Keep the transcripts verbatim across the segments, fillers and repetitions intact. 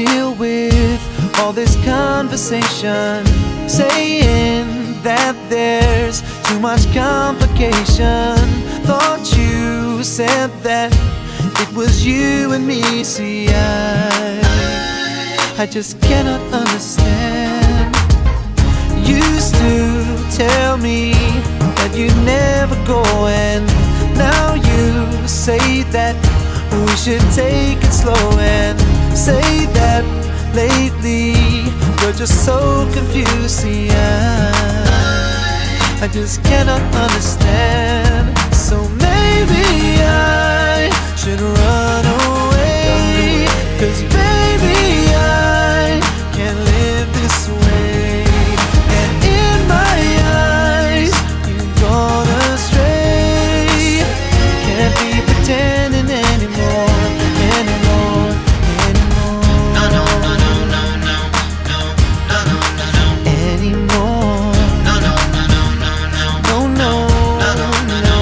deal with all this conversation, saying that there's too much complication. Thought you said that it was you and me. See, I, I just cannot understand. Used to tell me that you never go, and now you say that we should take it slow, and say that lately you're just so confused. See, I, I just cannot understand. So maybe I should run away, 'cause baby I can't live this way. And in my eyes you've gone astray. Can't be pretending anymore, anymore, anymore. No, no, no, no, no, no, no, no, no, no, no. Anymore. No, no, no, no, no, no. No, no, no, no, no.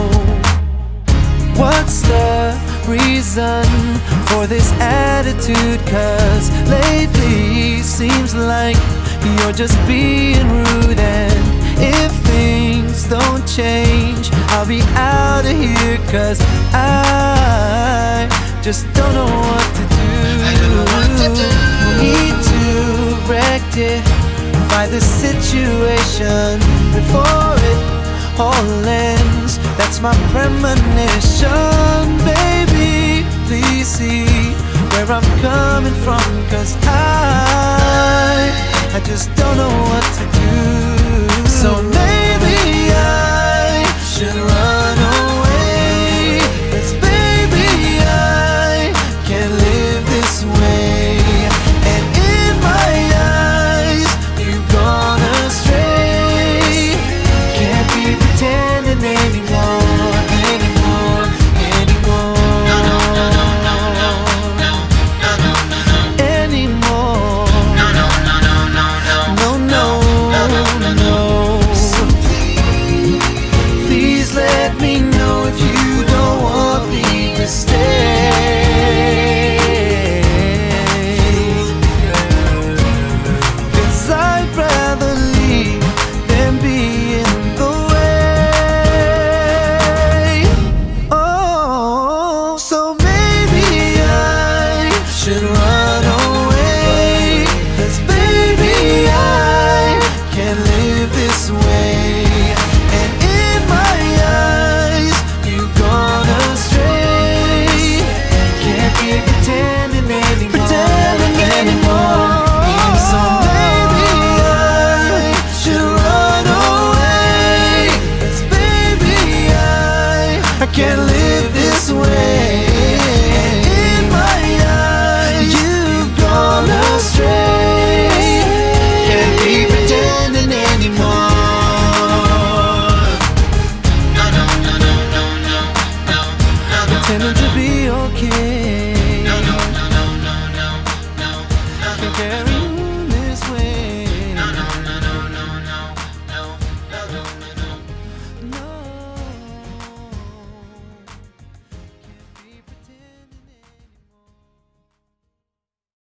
What's the reason for this attitude? 'Cause lately seems like you're just being rude, and if things don't change I'll be out of here, 'cause I just don't know what to do. I don't know what to do. Need to rectify the situation before it all ends. That's my premonition. Baby, please see where I'm coming from, 'cause I, I just don't know what to do. So maybe I should run away, 'cause baby I can't live this way. And in my eyes you've gone astray. Can't be pretending anymore, anymore, anymore, No, no, no, no, no, no, no, no, no, no. anymore. No, no, no, no, no, no. No, no, no, no. So please, please let me know if you don't want me to stay. 'Cause I'd rather leave than be in the way. Oh, so maybe I should run away, 'cause baby I can't live this way. And in my eyes you've gone astray. Can't be pretending anymore, pretending anymore. So maybe I should run away, 'cause baby I, I can't live this way. In my eyes you've gone astray. Can't be pretending anymore, No, no, no, no, no, no, no, no, no. pretending to be okay. No, no, no, no, no, no, no, no. Can't carry